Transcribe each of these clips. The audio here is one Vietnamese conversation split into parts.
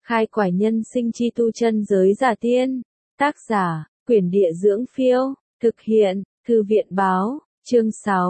Khai quải nhân sinh chi tu chân giới giả tiên. Tác giả, Quyển Địa Dưỡng Phiêu. Thực hiện, Thư viện Báo. Chương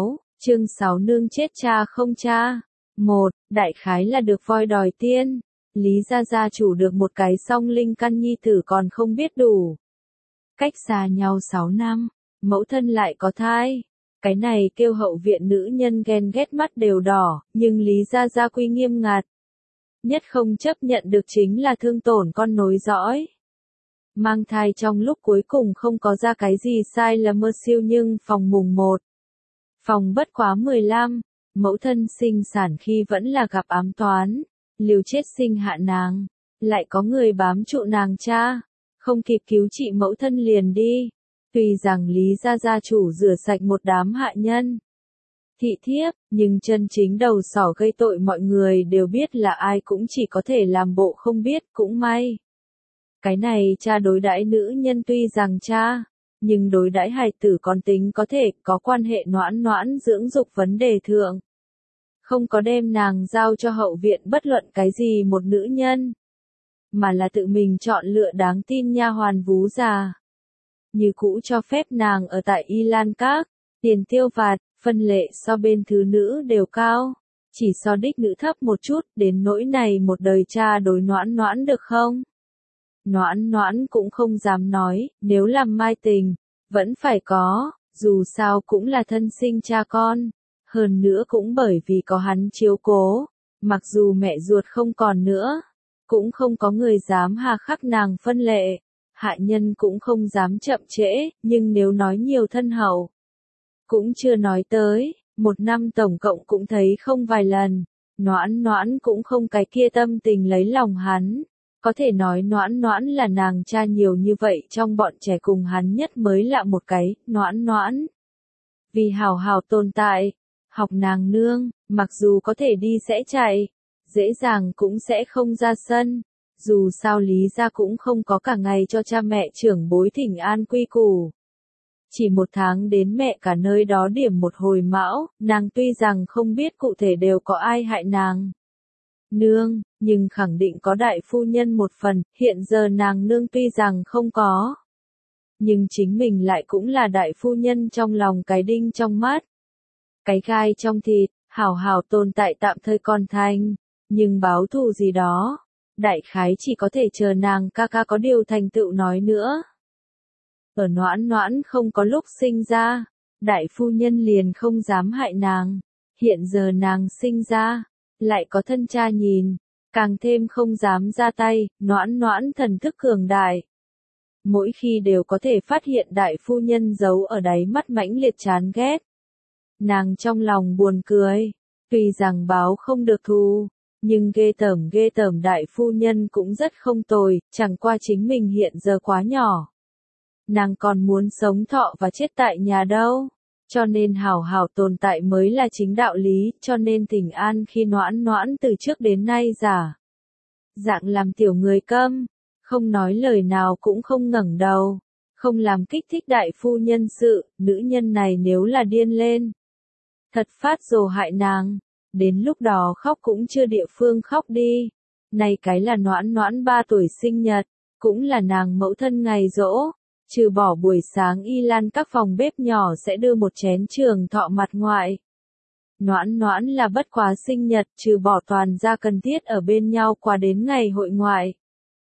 6 nương chết cha không cha. 1. Đại khái là được voi đòi tiên. Lý gia gia chủ được một cái song linh căn nhi tử còn không biết đủ. Cách xa nhau 6 năm, mẫu thân lại có thai. Cái này kêu hậu viện nữ nhân ghen ghét mắt đều đỏ, nhưng Lý gia gia quy nghiêm ngặt. Nhất không chấp nhận được chính là thương tổn con nối dõi. Mang thai trong lúc cuối cùng không có ra cái gì sai là mơ siêu nhưng phòng mùng 1. Phòng bất quá 15, mẫu thân sinh sản khi vẫn là gặp ám toán, liều chết sinh hạ nàng, lại có người bám trụ nàng cha, không kịp cứu trị mẫu thân liền đi. Tuy rằng Lý gia gia chủ rửa sạch một đám hạ nhân, thị thiếp, nhưng chân chính đầu sỏ gây tội mọi người đều biết là ai cũng chỉ có thể làm bộ không biết, cũng may. Cái này cha đối đãi nữ nhân tuy rằng cha, nhưng đối đãi hài tử con tính có thể có quan hệ noãn dưỡng dục vấn đề thượng. Không có đem nàng giao cho hậu viện bất luận cái gì một nữ nhân, mà là tự mình chọn lựa đáng tin nha hoàn vú già. Như cũ cho phép nàng ở tại Y Lan Các, tiền tiêu vặt, phân lệ so bên thứ nữ đều cao, chỉ so đích nữ thấp một chút, đến nỗi này một đời cha đối noãn được không? Noãn cũng không dám nói, nếu làm mai tình, vẫn phải có, dù sao cũng là thân sinh cha con, hơn nữa cũng bởi vì có hắn chiếu cố, mặc dù mẹ ruột không còn nữa, cũng không có người dám hà khắc nàng phân lệ, hạ nhân cũng không dám chậm trễ, nhưng nếu nói nhiều thân hậu, cũng chưa nói tới, một năm tổng cộng cũng thấy không vài lần, noãn cũng không cái kia tâm tình lấy lòng hắn. Có thể nói noãn là nàng cha nhiều như vậy trong bọn trẻ cùng hắn nhất mới lạ một cái, noãn. Vì hào tồn tại, học nàng nương, mặc dù có thể đi sẽ chạy, dễ dàng cũng sẽ không ra sân, dù sao Lý gia cũng không có cả ngày cho cha mẹ trưởng bối thỉnh an quy củ. Chỉ một tháng đến mẹ cả nơi đó điểm một hồi mão, nàng tuy rằng không biết cụ thể đều có ai hại nàng nương, nhưng khẳng định có đại phu nhân một phần, hiện giờ nàng nương tuy rằng không có, nhưng chính mình lại cũng là đại phu nhân trong lòng cái đinh trong mắt, cái gai trong thịt, hảo tồn tại tạm thời còn thành, nhưng báo thù gì đó, đại khái chỉ có thể chờ nàng ca có điều thành tựu nói nữa. Ở noãn không có lúc sinh ra, đại phu nhân liền không dám hại nàng, hiện giờ nàng sinh ra, lại có thân cha nhìn, càng thêm không dám ra tay, noãn thần thức cường đại. Mỗi khi đều có thể phát hiện đại phu nhân giấu ở đáy mắt mãnh liệt chán ghét. Nàng trong lòng buồn cười, tuy rằng báo không được thù, nhưng ghê tởm đại phu nhân cũng rất không tồi, chẳng qua chính mình hiện giờ quá nhỏ. Nàng còn muốn sống thọ và chết tại nhà đâu. Cho nên hảo tồn tại mới là chính đạo lý, cho nên thỉnh an khi noãn từ trước đến nay dạng làm tiểu người câm, không nói lời nào cũng không ngẩng đầu, không làm kích thích đại phu nhân sự, nữ nhân này nếu là điên lên, thật phát rồ hại nàng, đến lúc đó khóc cũng chưa địa phương khóc đi. Này cái là noãn 3 tuổi sinh nhật, cũng là nàng mẫu thân ngày giỗ. Trừ bỏ buổi sáng Y Lan các phòng bếp nhỏ sẽ đưa một chén trường thọ mặt ngoại. Noãn là bất quá sinh nhật, trừ bỏ toàn gia cần thiết ở bên nhau qua đến ngày hội ngoại.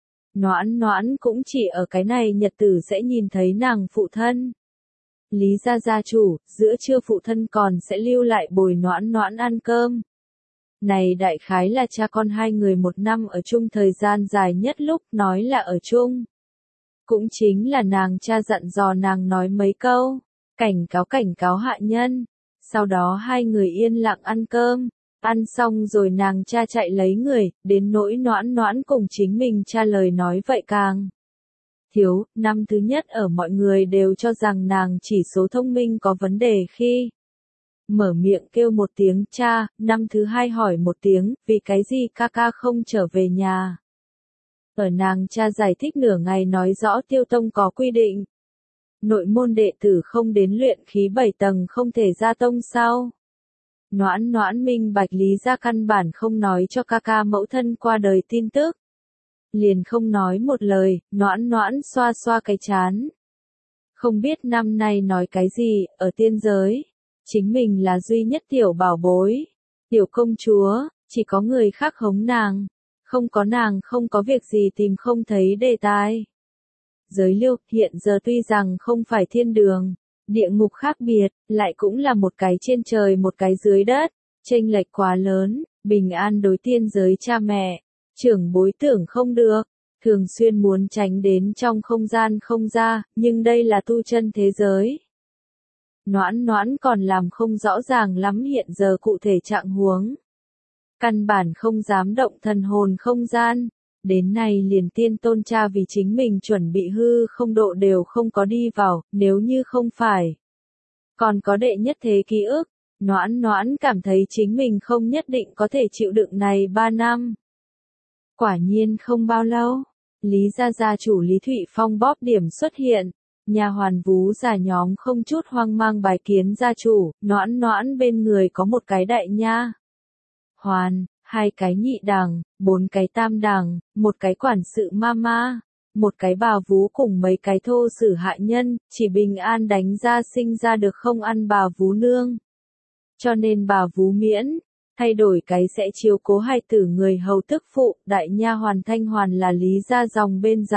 Noãn cũng chỉ ở cái này nhật tử sẽ nhìn thấy nàng phụ thân. Lý gia gia chủ, giữa trưa phụ thân còn sẽ lưu lại bồi noãn ăn cơm. Này đại khái là cha con hai người một năm ở chung thời gian dài nhất lúc nói là ở chung. Cũng chính là nàng cha dặn dò nàng nói mấy câu, cảnh cáo hạ nhân, sau đó hai người yên lặng ăn cơm, ăn xong rồi nàng cha chạy lấy người, đến nỗi noãn cùng chính mình cha lời nói vậy càng thiếu. Năm thứ nhất ở mọi người đều cho rằng nàng chỉ số thông minh có vấn đề khi mở miệng kêu một tiếng cha, năm thứ hai hỏi một tiếng, vì cái gì ca không trở về nhà. Ở nàng cha giải thích nửa ngày nói rõ Tiêu Tông có quy định. Nội môn đệ tử không đến luyện khí 7 tầng không thể ra tông sau. Noãn minh bạch Lý gia căn bản không nói cho ca mẫu thân qua đời tin tức. liền không nói một lời, noãn noãn xoa xoa cái trán. Không biết năm nay nói cái gì, ở tiên giới. Chính mình là duy nhất tiểu bảo bối. Tiểu công chúa, chỉ có người khác hống nàng. Không có nàng không có việc gì tìm không thấy đề tài. Giới liêu hiện giờ tuy rằng không phải thiên đường, địa ngục khác biệt, lại cũng là một cái trên trời một cái dưới đất. Chênh lệch quá lớn, bình an đối tiên giới cha mẹ. Trưởng bối tưởng không được. Thường xuyên muốn tránh đến trong không gian không ra, nhưng đây là tu chân thế giới. Noãn noãn còn làm không rõ ràng lắm hiện giờ cụ thể trạng huống. Căn bản không dám động thần hồn không gian. Đến nay liền tiên tôn cha vì chính mình chuẩn bị hư không độ đều không có đi vào, nếu như không phải. Còn có đệ nhất thế ký ức, noãn noãn cảm thấy chính mình không nhất định có thể chịu đựng này 3 năm. Quả nhiên không bao lâu, Lý gia gia chủ Lý Thụy Phong bóp điểm xuất hiện. Nhà hoàn vú già nhóm không chút hoang mang bài kiến gia chủ, noãn noãn bên người có một cái đại nha hoàn, 2 cái nhị đằng, 4 cái tam đằng, một cái quản sự mama, một cái bà vú cùng mấy cái thô sử hạ nhân, chỉ bình an đánh ra sinh ra được không ăn bà vú nương. Cho nên bà vú miễn, thay đổi cái sẽ chiếu cố hài tử người hầu tức phụ, đại nha hoàn Thanh Hoàn là Lý gia dòng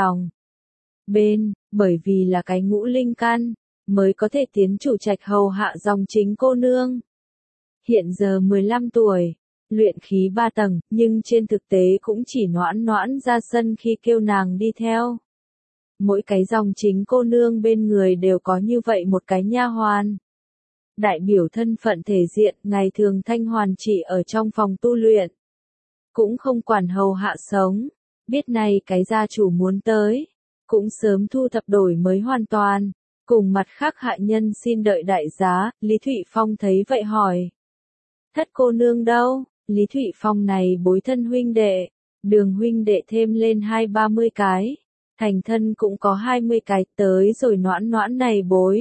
bên, bởi vì là cái ngũ linh căn, mới có thể tiến chủ trạch hầu hạ dòng chính cô nương. Hiện giờ 15 tuổi, luyện khí 3 tầng, nhưng trên thực tế cũng chỉ noãn noãn ra sân khi kêu nàng đi theo. Mỗi cái dòng chính cô nương bên người đều có như vậy một cái nha hoàn. Đại biểu thân phận thể diện, ngày thường Thanh Hoàn chỉ ở trong phòng tu luyện. Cũng không quản hầu hạ sống, biết này cái gia chủ muốn tới. Cũng sớm thu thập đổi mới hoàn toàn, cùng mặt khác hạ nhân xin đợi đại giá, Lý Thụy Phong thấy vậy hỏi. Thất cô nương đâu? Lý Thụy Phong này bối thân huynh đệ, đường huynh đệ thêm lên 20-30 cái, thành thân cũng có 20 cái tới rồi noãn noãn này bối.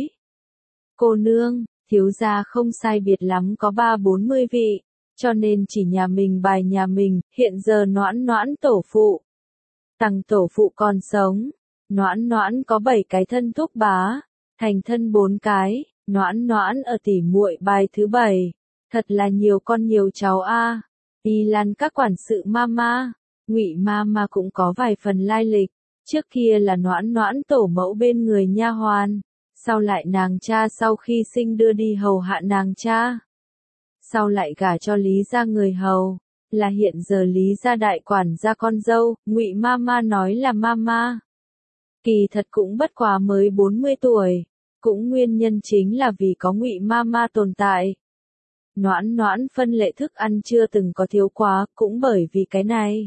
Cô nương, thiếu gia không sai biệt lắm có 30-40 vị, cho nên chỉ nhà mình bài nhà mình, hiện giờ noãn noãn tổ phụ. Tằng tổ phụ còn sống. Noãn noãn có 7 cái thân thúc bá, thành thân 4 cái, noãn noãn ở tỉ muội bài thứ 7, thật là nhiều con nhiều cháu a. Y Lan các quản sự mama, Ngụy mama cũng có vài phần lai lịch, trước kia là noãn noãn tổ mẫu bên người nha hoàn, sau lại nàng cha sau khi sinh đưa đi hầu hạ nàng cha, sau lại gả cho Lý gia người hầu, là hiện giờ Lý gia đại quản gia con dâu, Ngụy mama nói là mama. Kỳ thật cũng bất quá mới 40 tuổi, cũng nguyên nhân chính là vì có Ngụy mama tồn tại. Noãn noãn phân lệ thức ăn chưa từng có thiếu quá, cũng bởi vì cái này.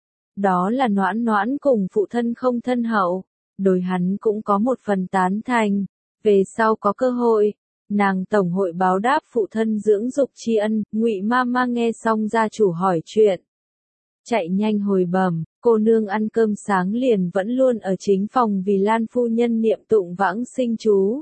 Đó là noãn noãn cùng phụ thân không thân hậu, đối hắn cũng có một phần tán thành, về sau có cơ hội, nàng tổng hội báo đáp phụ thân dưỡng dục tri ân, Ngụy mama nghe xong gia chủ hỏi chuyện. Chạy nhanh hồi bẩm, cô nương ăn cơm sáng liền vẫn luôn ở chính phòng vì Lan phu nhân niệm tụng vãng sinh chú.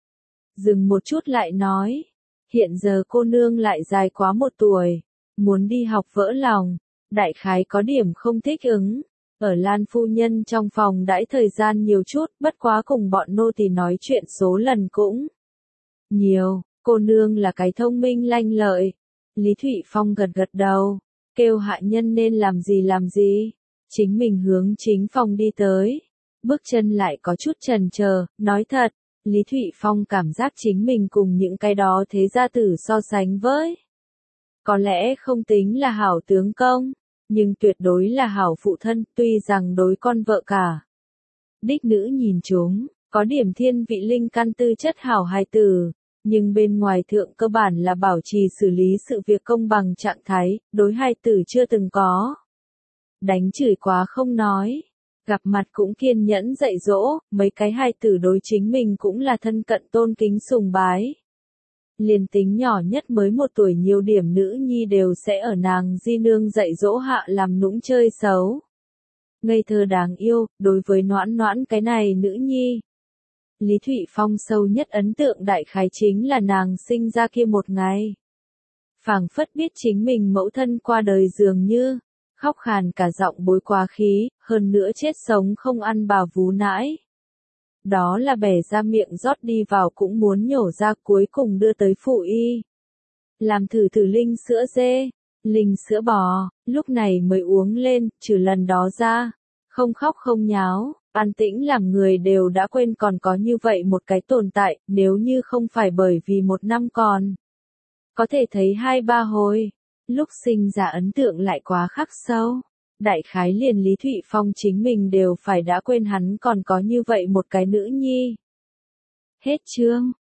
Dừng một chút lại nói, hiện giờ cô nương lại dài quá 1 tuổi, muốn đi học vỡ lòng, đại khái có điểm không thích ứng. Ở Lan phu nhân trong phòng đãi thời gian nhiều chút, bất quá cùng bọn nô tỳ nói chuyện số lần cũng nhiều, cô nương là cái thông minh lanh lợi. Lý Thụy Phong gật gật đầu, kêu hạ nhân nên làm gì, chính mình hướng chính phòng đi tới, bước chân lại có chút chần chờ, nói thật, Lý Thụy Phong cảm giác chính mình cùng những cái đó thế gia tử so sánh với. Có lẽ không tính là hảo tướng công, nhưng tuyệt đối là hảo phụ thân, tuy rằng đối con vợ cả. Đích nữ nhìn chúng, có điểm thiên vị linh căn tư chất hảo hài tử, nhưng bên ngoài thượng cơ bản là bảo trì xử lý sự việc công bằng trạng thái, đối hài tử chưa từng có. Đánh chửi quá không nói, gặp mặt cũng kiên nhẫn dạy dỗ, mấy cái hài tử đối chính mình cũng là thân cận tôn kính sùng bái. Liền tính nhỏ nhất mới 1 tuổi nhiều điểm nữ nhi đều sẽ ở nàng di nương dạy dỗ hạ làm nũng chơi xấu. Ngây thơ đáng yêu, đối với noãn noãn cái này nữ nhi. Lý Thụy Phong sâu nhất ấn tượng đại khái chính là nàng sinh ra kia một ngày. Phảng phất biết chính mình mẫu thân qua đời dường như, khóc khàn cả giọng bối quá khí, hơn nữa chết sống không ăn bà vú nãi. Đó là bẻ ra miệng rót đi vào cũng muốn nhổ ra, cuối cùng đưa tới phụ y. Làm thử linh sữa dê, linh sữa bò, lúc này mới uống lên, trừ lần đó ra. Không khóc không nháo, an tĩnh làm người đều đã quên còn có như vậy một cái tồn tại, nếu như không phải bởi vì một năm còn. Có thể thấy 2-3 hồi, lúc sinh ra ấn tượng lại quá khắc sâu. Đại khái liền Lý Thụy Phong chính mình đều phải đã quên hắn còn có như vậy một cái nữ nhi. Hết chương.